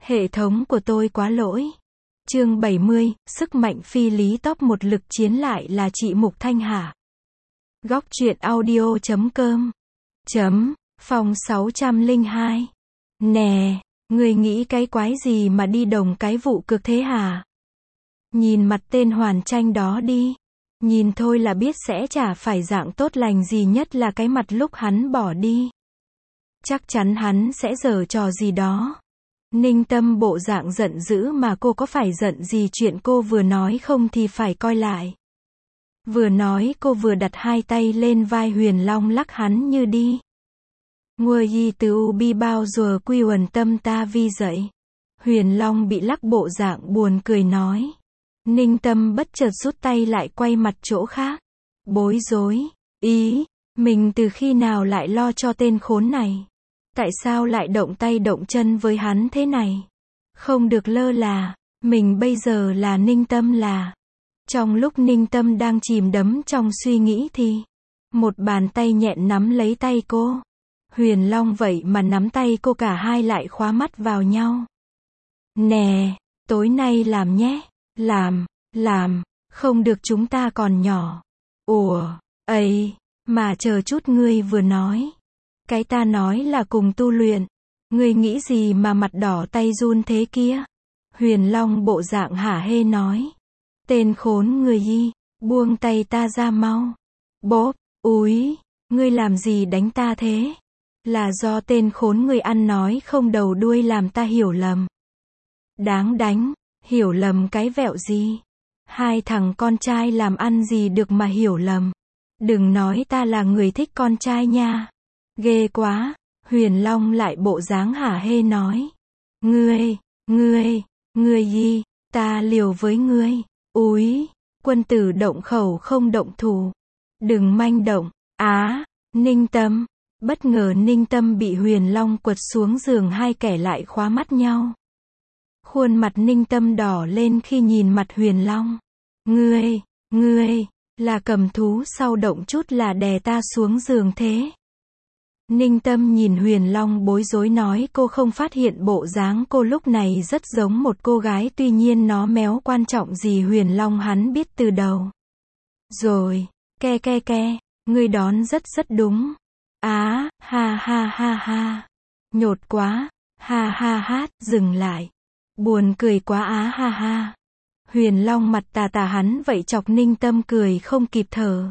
Hệ thống của tôi quá lỗi. Chương 70, sức mạnh phi lý top 1 lực chiến lại là chị Mục Thanh hả? Góc truyện audio.com Phòng 602. Nè, người nghĩ cái quái gì mà đi đồng cái vụ cực thế hả? Nhìn mặt tên Hoàn Tranh đó đi. Nhìn thôi là biết sẽ chả phải dạng tốt lành gì, nhất là cái mặt lúc hắn bỏ đi. Chắc chắn hắn sẽ giở trò gì đó. Ninh Tâm bộ dạng giận dữ mà cô có phải giận gì chuyện cô vừa nói không thì phải coi lại. Vừa nói cô vừa đặt hai tay lên vai Huyền Long lắc hắn như đi. Nguôi y từ ubi bao giờ quy uẩn tâm ta vi dậy. Huyền Long bị lắc bộ dạng buồn cười nói. Ninh Tâm bất chợt rút tay lại quay mặt chỗ khác. Bối rối. Ý, mình từ khi nào lại lo cho tên khốn này? Tại sao lại động tay động chân với hắn thế này? Không được lơ là, mình bây giờ là Ninh Tâm là. Trong lúc Ninh Tâm đang chìm đắm trong suy nghĩ thì một bàn tay nhẹn nắm lấy tay cô. Huyền Long vậy mà nắm tay cô, cả hai lại khóa mắt vào nhau. Nè, tối nay làm nhé. Làm, không được, chúng ta còn nhỏ. Ủa, ấy, mà chờ chút, ngươi vừa nói. Cái ta nói là cùng tu luyện. Ngươi nghĩ gì mà mặt đỏ tay run thế kia? Huyền Long bộ dạng hả hê nói. Tên khốn người y, buông tay ta ra mau. Bốp, úi, ngươi làm gì đánh ta thế? Là do tên khốn người ăn nói không đầu đuôi làm ta hiểu lầm. Đáng đánh, hiểu lầm cái vẹo gì? Hai thằng con trai làm ăn gì được mà hiểu lầm. Đừng nói ta là người thích con trai nha. Ghê quá. Huyền Long lại bộ dáng hả hê nói. Ngươi gì, ta liều với ngươi. Úi, quân tử động khẩu không động thủ. Đừng manh động. Ninh Tâm. Bất ngờ Ninh Tâm bị Huyền Long quật xuống giường, hai kẻ lại khóa mắt nhau. Khuôn mặt Ninh Tâm đỏ lên khi nhìn mặt Huyền Long. Ngươi, là cầm thú sau động chút là đè ta xuống giường thế? Ninh Tâm nhìn Huyền Long bối rối nói. Cô không phát hiện bộ dáng cô lúc này rất giống một cô gái, tuy nhiên nó méo quan trọng gì Huyền Long hắn biết từ đầu. Rồi, ke, ngươi đón rất đúng. Ha, nhột quá, ha, dừng lại. Buồn cười quá ha. Huyền Long mặt tà hắn vậy chọc Ninh Tâm cười không kịp thở.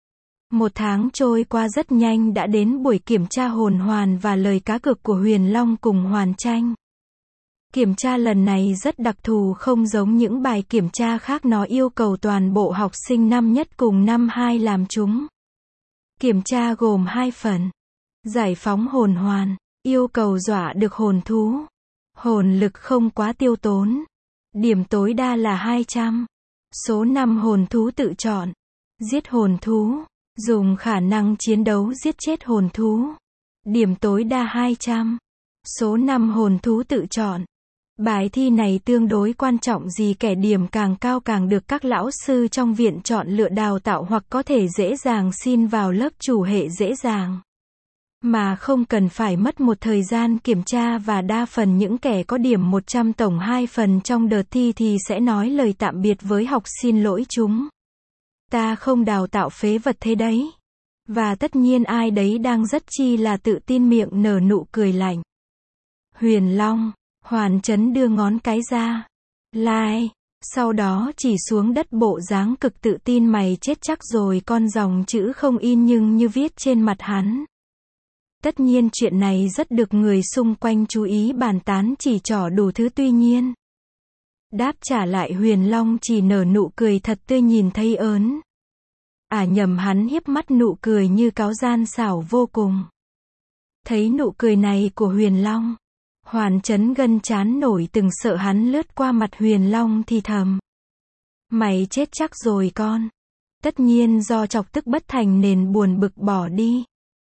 1 tháng trôi qua rất nhanh, đã đến buổi kiểm tra hồn hoàn và lời cá cược của Huyền Long cùng Hoàn Tranh. Kiểm tra lần này rất đặc thù, không giống những bài kiểm tra khác, nó yêu cầu toàn bộ học sinh năm nhất cùng năm 2 làm chúng. Kiểm tra gồm 2 phần. Giải phóng hồn hoàn, yêu cầu dọa được hồn thú. Hồn lực không quá tiêu tốn. Điểm tối đa là 200. Số 5 hồn thú tự chọn. Giết hồn thú. Dùng khả năng chiến đấu giết chết hồn thú. Điểm tối đa 200. Số 5 hồn thú tự chọn. Bài thi này tương đối quan trọng, gì kẻ điểm càng cao càng được các lão sư trong viện chọn lựa đào tạo, hoặc có thể dễ dàng xin vào lớp chủ hệ dễ dàng. Mà không cần phải mất một thời gian kiểm tra, và đa phần những kẻ có điểm 100 tổng 2 phần trong đợt thi thì sẽ nói lời tạm biệt với học, xin lỗi chúng. Ta không đào tạo phế vật thế đấy. Và tất nhiên ai đấy đang rất chi là tự tin, miệng nở nụ cười lạnh. Huyền Long, Hoàn Chấn đưa ngón cái ra. Lai. Sau đó chỉ xuống đất bộ dáng cực tự tin. Mày chết chắc rồi, con dòng chữ không in nhưng như viết trên mặt hắn. Tất nhiên chuyện này rất được người xung quanh chú ý bàn tán, chỉ trỏ đủ thứ, tuy nhiên đáp trả lại Huyền Long chỉ nở nụ cười thật tươi, nhìn thấy ớn. Nhầm, hắn hiếp mắt, nụ cười như cáo, gian xảo vô cùng. Thấy nụ cười này của Huyền Long, Hoàn Chấn gân trán nổi từng, sợ hắn lướt qua mặt Huyền Long thì thầm. Mày chết chắc rồi con. Tất nhiên do chọc tức bất thành nên buồn bực bỏ đi.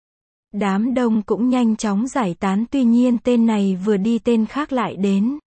Đám đông cũng nhanh chóng giải tán, tuy nhiên tên này vừa đi tên khác lại đến.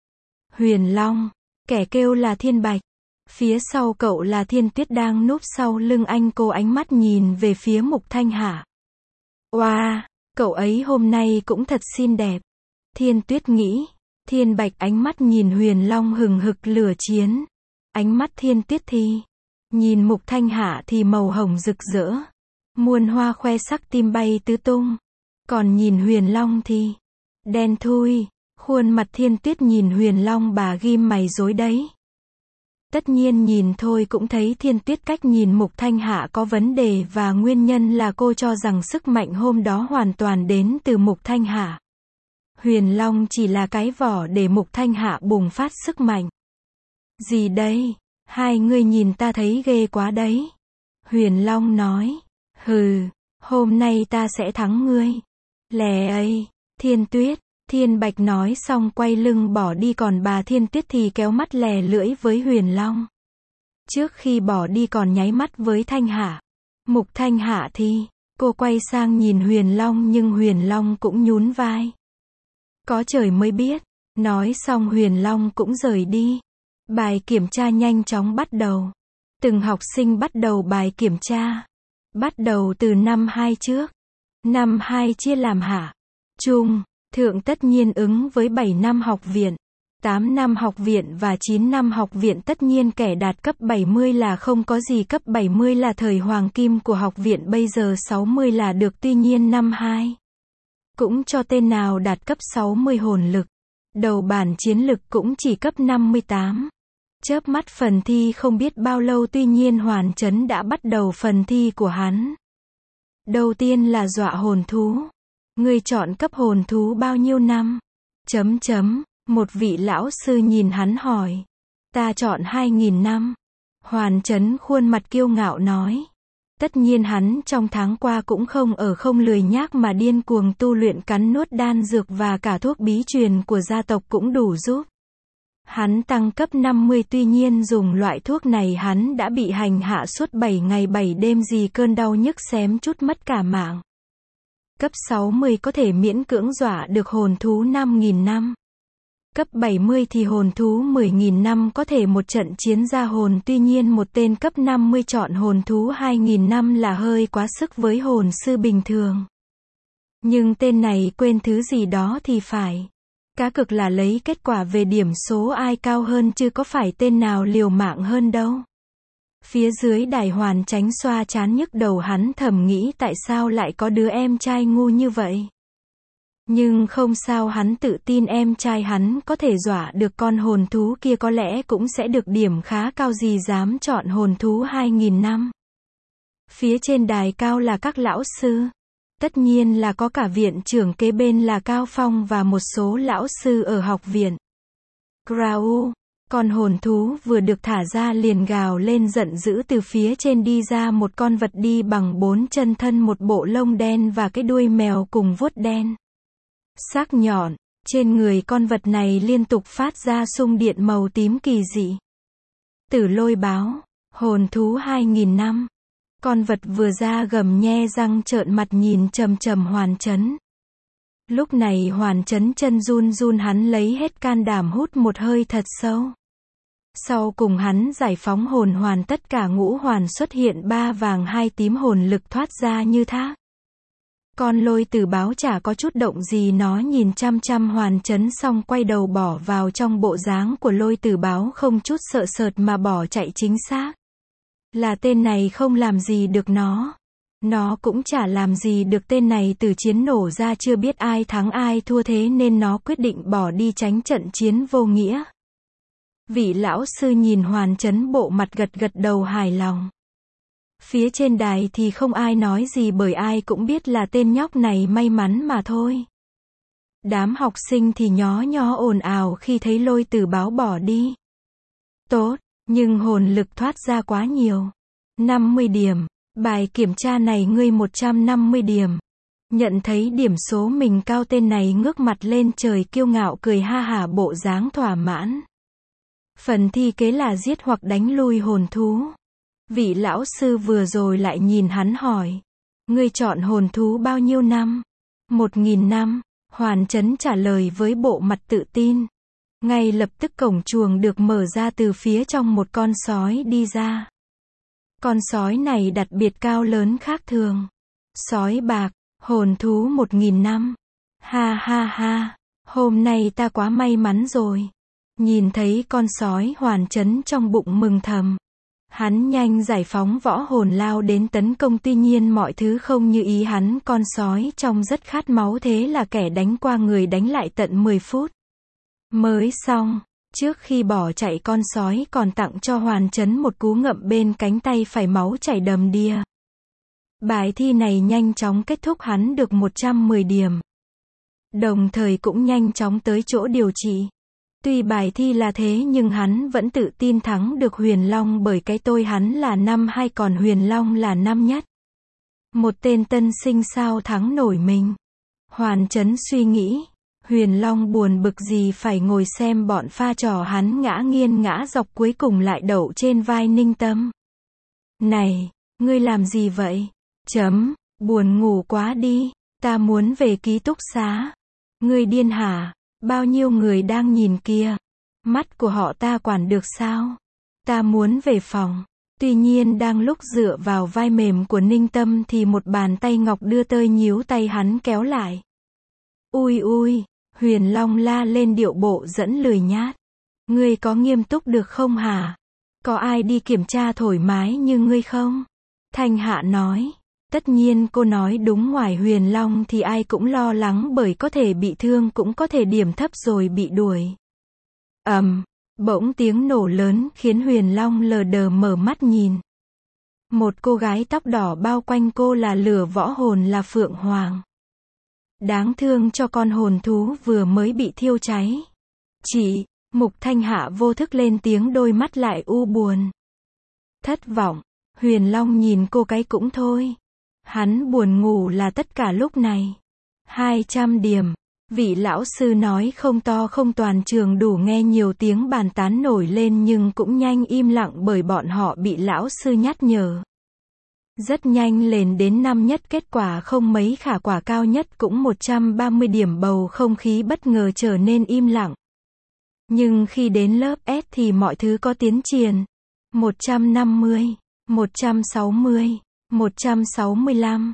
Huyền Long, kẻ kêu là Thiên Bạch. Phía sau cậu là Thiên Tuyết đang núp sau lưng anh. Cô ánh mắt nhìn về phía Mục Thanh hả? Oa, cậu ấy hôm nay cũng thật xinh đẹp. Thiên Tuyết nghĩ. Thiên Bạch ánh mắt nhìn Huyền Long hừng hực lửa chiến. Ánh mắt Thiên Tuyết thì nhìn Mục Thanh Hạ thì màu hồng rực rỡ. Muôn hoa khoe sắc tim bay tứ tung. Còn nhìn Huyền Long thì đen thui. Khuôn mặt Thiên Tuyết nhìn Huyền Long bà ghim mày rối đấy. Tất nhiên nhìn thôi cũng thấy Thiên Tuyết cách nhìn Mục Thanh Hạ có vấn đề và nguyên nhân là cô cho rằng sức mạnh hôm đó hoàn toàn đến từ Mục Thanh Hạ. Huyền Long chỉ là cái vỏ để Mục Thanh Hạ bùng phát sức mạnh. Gì đây? Hai người nhìn ta thấy ghê quá đấy. Huyền Long nói. Hừ, hôm nay ta sẽ thắng ngươi. Lè ấy, Thiên Tuyết. Thiên Bạch nói xong quay lưng bỏ đi, còn bà Thiên Tuyết thì kéo mắt lè lưỡi với Huyền Long. Trước khi bỏ đi còn nháy mắt với Thanh Hạ. Mục Thanh Hạ thì, cô quay sang nhìn Huyền Long nhưng Huyền Long cũng nhún vai. Có trời mới biết. Nói xong Huyền Long cũng rời đi. Bài kiểm tra nhanh chóng bắt đầu. Từng học sinh bắt đầu bài kiểm tra. Bắt đầu từ năm 2 trước. Năm 2 chia làm hạ, trung, thượng, tất nhiên ứng với 7 năm học viện, 8 năm học viện và 9 năm học viện. Tất nhiên kẻ đạt cấp 70 là không có gì, cấp 70 là thời hoàng kim của học viện, bây giờ 60 là được. Tuy nhiên năm 2 cũng cho tên nào đạt cấp 60 hồn lực. Đầu bản chiến lực cũng chỉ cấp 58. Chớp mắt phần thi không biết bao lâu, tuy nhiên Hoàn Chấn đã bắt đầu phần thi của hắn. Đầu tiên là dọa hồn thú. Ngươi chọn cấp hồn thú bao nhiêu năm? Một vị lão sư nhìn hắn hỏi. Ta chọn 2000 năm. Hoàn Chấn khuôn mặt kiêu ngạo nói. Tất nhiên hắn trong tháng qua cũng không lười nhác mà điên cuồng tu luyện, cắn nuốt đan dược và cả thuốc bí truyền của gia tộc cũng đủ giúp hắn tăng cấp 50. Tuy nhiên dùng loại thuốc này hắn đã bị hành hạ suốt 7 ngày 7 đêm, gì cơn đau nhức xém chút mất cả mạng. Cấp 60 có thể miễn cưỡng dọa được hồn thú 5000 năm. Cấp 70 thì hồn thú 10.000 năm có thể một trận chiến ra hồn. Tuy nhiên một tên cấp 50 chọn hồn thú 2000 năm là hơi quá sức với hồn sư bình thường. Nhưng tên này quên thứ gì đó thì phải. Cá cược là lấy kết quả về điểm số ai cao hơn, chứ có phải tên nào liều mạng hơn đâu. Phía dưới đài Hoàn Chánh xoa chán nhức đầu, hắn thầm nghĩ tại sao lại có đứa em trai ngu như vậy. Nhưng không sao, hắn tự tin em trai hắn có thể dọa được con hồn thú kia, có lẽ cũng sẽ được điểm khá cao, gì dám chọn hồn thú 2000 năm. Phía trên đài cao là các lão sư. Tất nhiên là có cả viện trưởng, kế bên là Cao Phong và một số lão sư ở học viện. Grau, con hồn thú vừa được thả ra liền gào lên giận dữ. Từ phía trên đi ra một con vật đi bằng 4 chân, thân một bộ lông đen và cái đuôi mèo cùng vuốt đen sắc nhọn. Trên người con vật này liên tục phát ra xung điện màu tím kỳ dị. Tử Lôi Báo, hồn thú 2000 năm. Con vật vừa ra gầm nhe răng trợn mặt nhìn chằm chằm Hoàn Chấn. Lúc này Hoàn Chấn chân run run, hắn lấy hết can đảm hút một hơi thật sâu. Sau cùng hắn giải phóng hồn hoàn, tất cả ngũ hoàn xuất hiện, 3 vàng 2 tím, hồn lực thoát ra như thác. Con Lôi Tử Báo chả có chút động gì, nó nhìn chăm chăm Hoàn Chấn xong quay đầu bỏ vào trong bộ dáng của Lôi Tử Báo, không chút sợ sệt mà bỏ chạy. Chính xác là tên này không làm gì được nó cũng chả làm gì được tên này. Từ chiến nổ ra chưa biết ai thắng ai thua, thế nên nó quyết định bỏ đi tránh trận chiến vô nghĩa. Vị lão sư nhìn Hoàn Chấn, bộ mặt gật gật đầu hài lòng. Phía trên đài thì không ai nói gì, bởi ai cũng biết là tên nhóc này may mắn mà thôi. Đám học sinh thì nhó nhó ồn ào khi thấy Lôi Tử Báo bỏ đi. Tốt, nhưng hồn lực thoát ra quá nhiều. 50 điểm. Bài kiểm tra này ngươi 150 điểm. Nhận thấy điểm số mình cao, tên này ngước mặt lên trời kiêu ngạo cười ha hả, bộ dáng thỏa mãn. Phần thi kế là giết hoặc đánh lui hồn thú. Vị lão sư vừa rồi lại nhìn hắn hỏi. Ngươi chọn hồn thú bao nhiêu năm? 1000 năm. Hoàn Chấn trả lời với bộ mặt tự tin. Ngay lập tức cổng chuồng được mở ra, từ phía trong một con sói đi ra. Con sói này đặc biệt cao lớn khác thường. Sói bạc, hồn thú 1000 năm. Ha ha ha. Hôm nay ta quá may mắn rồi. Nhìn thấy con sói Hoàn Chấn trong bụng mừng thầm. Hắn nhanh giải phóng võ hồn lao đến tấn công, tuy nhiên mọi thứ không như ý hắn, con sói trông rất khát máu, thế là kẻ đánh qua người đánh lại tận 10 phút. Mới xong, trước khi bỏ chạy con sói còn tặng cho Hoàn Chấn một cú ngậm bên cánh tay phải, máu chảy đầm đìa. Bài thi này nhanh chóng kết thúc, hắn được 110 điểm. Đồng thời cũng nhanh chóng tới chỗ điều trị. Tuy bài thi là thế nhưng hắn vẫn tự tin thắng được Huyền Long, bởi cái tôi hắn là năm 2 còn Huyền Long là năm nhất. Một tên tân sinh sao thắng nổi mình. Hoàn Chấn suy nghĩ, Huyền Long buồn bực gì phải ngồi xem bọn pha trò hắn ngã nghiêng ngã dọc, cuối cùng lại đậu trên vai Ninh Tâm. Này, ngươi làm gì vậy? Buồn ngủ quá đi, ta muốn về ký túc xá. Ngươi điên hả? Bao nhiêu người đang nhìn kia. Mắt của họ ta quản được sao? Ta muốn về phòng. Tuy nhiên đang lúc dựa vào vai mềm của Ninh Tâm thì một bàn tay ngọc đưa tới nhíu tay hắn kéo lại. Ui ui, Huyền Long la lên điệu bộ dẫn lười nhát. Ngươi có nghiêm túc được không hả? Có ai đi kiểm tra thoải mái như ngươi không? Thanh Hạ nói. Tất nhiên cô nói đúng, ngoài Huyền Long thì ai cũng lo lắng bởi có thể bị thương, cũng có thể điểm thấp rồi bị đuổi. Bỗng tiếng nổ lớn khiến Huyền Long lờ đờ mở mắt nhìn. Một cô gái tóc đỏ bao quanh cô là lửa võ hồn, là Phượng Hoàng. Đáng thương cho con hồn thú vừa mới bị thiêu cháy. Chị, Mục Thanh Hạ vô thức lên tiếng, đôi mắt lại u buồn. Thất vọng, Huyền Long nhìn cô cái cũng thôi. Hắn buồn ngủ là tất cả lúc này. 200 điểm. Vị lão sư nói không to không, toàn trường đủ nghe nhiều tiếng bàn tán nổi lên nhưng cũng nhanh im lặng bởi bọn họ bị lão sư nhắc nhở. Rất nhanh lên đến năm nhất, kết quả không mấy khả, quả cao nhất cũng 130 điểm, bầu không khí bất ngờ trở nên im lặng. Nhưng khi đến lớp S thì mọi thứ có tiến triển. 150, 160, 165,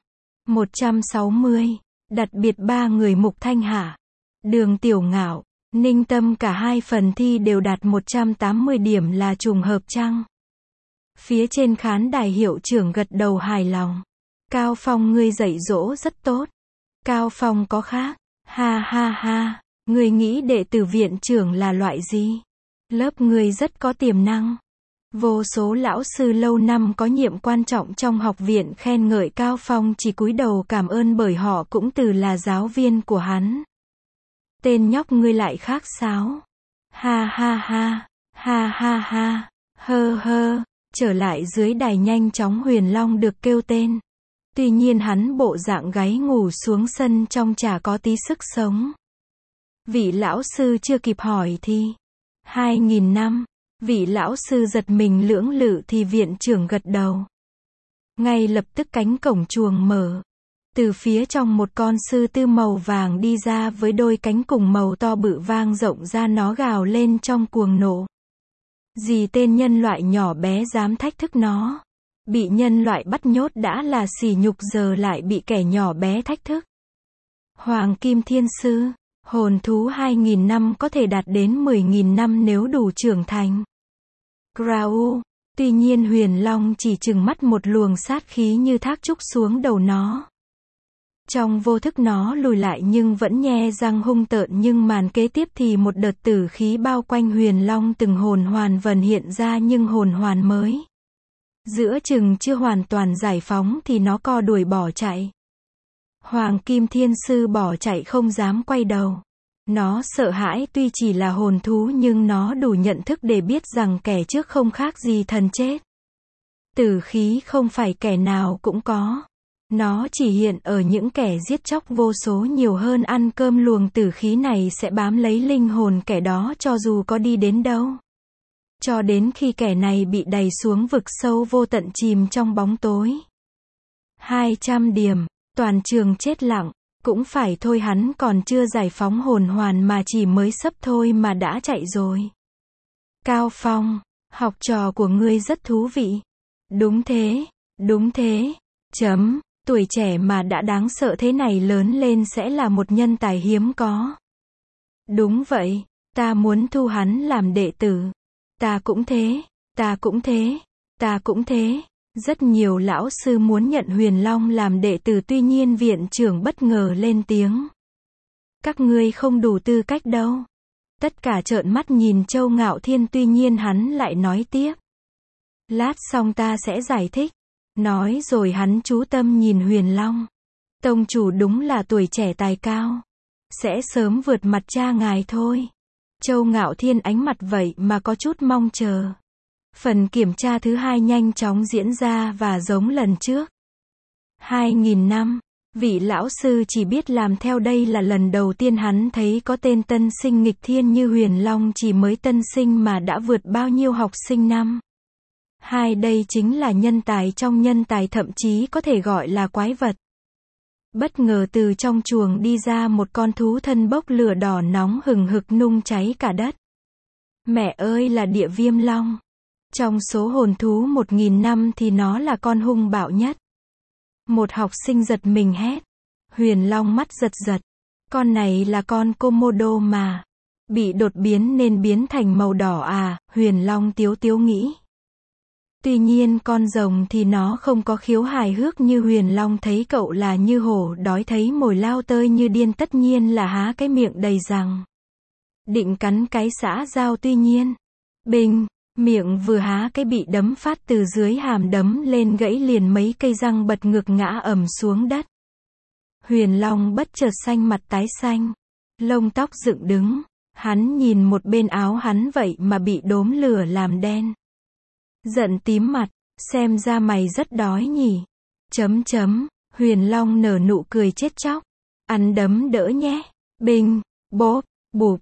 160, đặc biệt 3 người Mục Thanh Hạ, Đường Tiểu Ngạo, Ninh Tâm cả hai phần thi đều đạt 180 điểm, là trùng hợp chăng? Phía trên khán đài hiệu trưởng gật đầu hài lòng. Cao Phong, ngươi dạy dỗ rất tốt. Cao Phong có khác. Ha ha ha, ngươi nghĩ đệ tử viện trưởng là loại gì? Lớp ngươi rất có tiềm năng. Vô số lão sư lâu năm có nhiệm quan trọng trong học viện khen ngợi Cao Phong, chỉ cúi đầu cảm ơn bởi họ cũng từ là giáo viên của hắn. Tên nhóc ngươi lại khác sáo. Ha ha ha, ha ha ha, hơ hơ. Trở lại dưới đài nhanh chóng, Huyền Long được kêu tên. Tuy nhiên hắn bộ dạng gáy ngủ xuống sân trong chả có tí sức sống. Vị lão sư chưa kịp hỏi thì 2000 năm. Vị lão sư giật mình lưỡng lự thì viện trưởng gật đầu. Ngay lập tức cánh cổng chuồng mở. Từ phía trong một con sư tư màu vàng đi ra với đôi cánh cùng màu to bự vang rộng ra, nó gào lên trong cuồng nộ. Gì tên nhân loại nhỏ bé dám thách thức nó. Bị nhân loại bắt nhốt đã là sỉ nhục, giờ lại bị kẻ nhỏ bé thách thức. Hoàng Kim Thiên Sư, hồn thú 2000 năm có thể đạt đến 10.000 năm nếu đủ trưởng thành. Grau. Tuy nhiên Huyền Long chỉ trừng mắt, một luồng sát khí như thác trúc xuống đầu nó. Trong vô thức nó lùi lại nhưng vẫn nhe răng hung tợn, nhưng màn kế tiếp thì một đợt tử khí bao quanh Huyền Long, từng hồn hoàn vần hiện ra nhưng hồn hoàn mới. Giữa chừng chưa hoàn toàn giải phóng thì nó co đuổi bỏ chạy. Hoàng Kim Thiên Sư bỏ chạy không dám quay đầu. Nó sợ hãi, tuy chỉ là hồn thú nhưng nó đủ nhận thức để biết rằng kẻ trước không khác gì thần chết. Tử khí không phải kẻ nào cũng có. Nó chỉ hiện ở những kẻ giết chóc vô số nhiều hơn ăn cơm, luồng tử khí này sẽ bám lấy linh hồn kẻ đó cho dù có đi đến đâu. Cho đến khi kẻ này bị đày xuống vực sâu vô tận, chìm trong bóng tối. 200 điểm, toàn trường chết lặng. Cũng phải thôi, hắn còn chưa giải phóng hồn hoàn mà chỉ mới sấp thôi mà đã chạy rồi. Cao Phong, học trò của ngươi rất thú vị. Đúng thế, đúng thế. Tuổi trẻ mà đã đáng sợ thế này, lớn lên sẽ là một nhân tài hiếm có. Đúng vậy, ta muốn thu hắn làm đệ tử. Ta cũng thế, ta cũng thế, ta cũng thế. Rất nhiều lão sư muốn nhận Huyền Long làm đệ tử, tuy nhiên viện trưởng bất ngờ lên tiếng. Các ngươi không đủ tư cách đâu. Tất cả trợn mắt nhìn Châu Ngạo Thiên, tuy nhiên hắn lại nói tiếp. Lát xong ta sẽ giải thích. Nói rồi hắn chú tâm nhìn Huyền Long. Tông chủ đúng là tuổi trẻ tài cao. Sẽ sớm vượt mặt cha ngài thôi. Châu Ngạo Thiên ánh mặt vậy mà có chút mong chờ. Phần kiểm tra thứ hai nhanh chóng diễn ra và giống lần trước. 2000 năm, vị lão sư chỉ biết làm theo, đây là lần đầu tiên hắn thấy có tên tân sinh nghịch thiên như Huyền Long, chỉ mới tân sinh mà đã vượt bao nhiêu học sinh năm. Đây chính là nhân tài trong nhân tài, thậm chí có thể gọi là quái vật. Bất ngờ từ trong chuồng đi ra một con thú thân bốc lửa đỏ nóng hừng hực nung cháy cả đất. Mẹ ơi, là Địa Viêm Long. Trong số hồn thú 1000 năm thì nó là con hung bạo nhất. Một học sinh giật mình hét. Huyền Long mắt giật giật. Con này là con Komodo mà. Bị đột biến nên biến thành màu đỏ à, Huyền Long tiếu tiếu nghĩ. Tuy nhiên con rồng thì nó không có khiếu hài hước như Huyền Long, thấy cậu là như hổ đói thấy mồi lao tơi như điên, tất nhiên là há cái miệng đầy răng. Định cắn cái xã giao, tuy nhiên, bình, miệng vừa há cái bị đấm phát từ dưới hàm đấm lên, gãy liền mấy cây răng, bật ngược ngã ầm xuống đất. Huyền Long bất chợt xanh mặt tái xanh, lông tóc dựng đứng, hắn nhìn một bên áo hắn vậy mà bị đốm lửa làm đen. Giận tím mặt, xem ra mày rất đói nhỉ. Huyền Long nở nụ cười chết chóc. Ăn đấm đỡ nhé. Binh, bốp, bụp,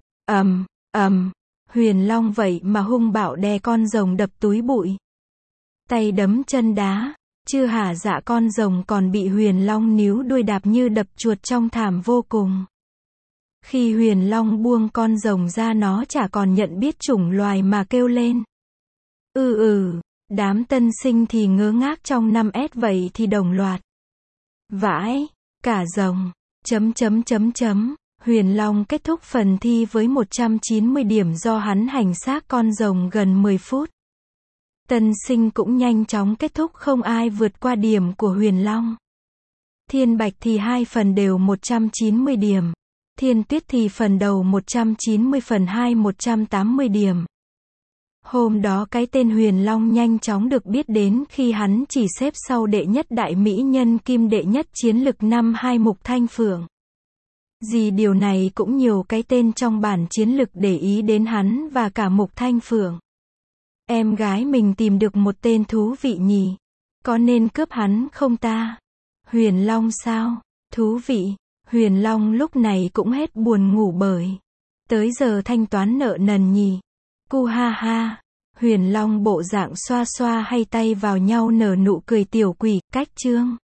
Huyền Long vậy mà hung bạo đè con rồng đập túi bụi. Tay đấm chân đá, chưa hả dạ, con rồng còn bị Huyền Long níu đuôi đạp như đập chuột trong thảm vô cùng. Khi Huyền Long buông con rồng ra, nó chả còn nhận biết chủng loài mà kêu lên. Đám tân sinh thì ngớ ngác trong 5S, vậy thì đồng loạt. Vãi, cả rồng. Huyền Long kết thúc phần thi với 190 điểm do hắn hành xác con rồng gần 10 phút. Tân sinh cũng nhanh chóng kết thúc, không ai vượt qua điểm của Huyền Long. Thiên Bạch thì 2 phần đều 190 điểm. Thiên Tuyết thì phần đầu 190, phần 2 180 điểm. Hôm đó cái tên Huyền Long nhanh chóng được biết đến khi hắn chỉ xếp sau đệ nhất đại mỹ nhân kim, đệ nhất chiến lực năm 2 Mục Thanh Phượng. Điều này cũng nhiều cái tên trong bản chiến lực để ý đến hắn và cả Mục Thanh Phượng. Em gái mình tìm được một tên thú vị nhỉ? Có nên cướp hắn không ta? Huyền Long sao? Thú vị. Huyền Long lúc này cũng hết buồn ngủ bởi tới giờ thanh toán nợ nần nhỉ. Cu ha ha. Huyền Long bộ dạng xoa xoa hay tay vào nhau nở nụ cười tiểu quỷ. Cách chương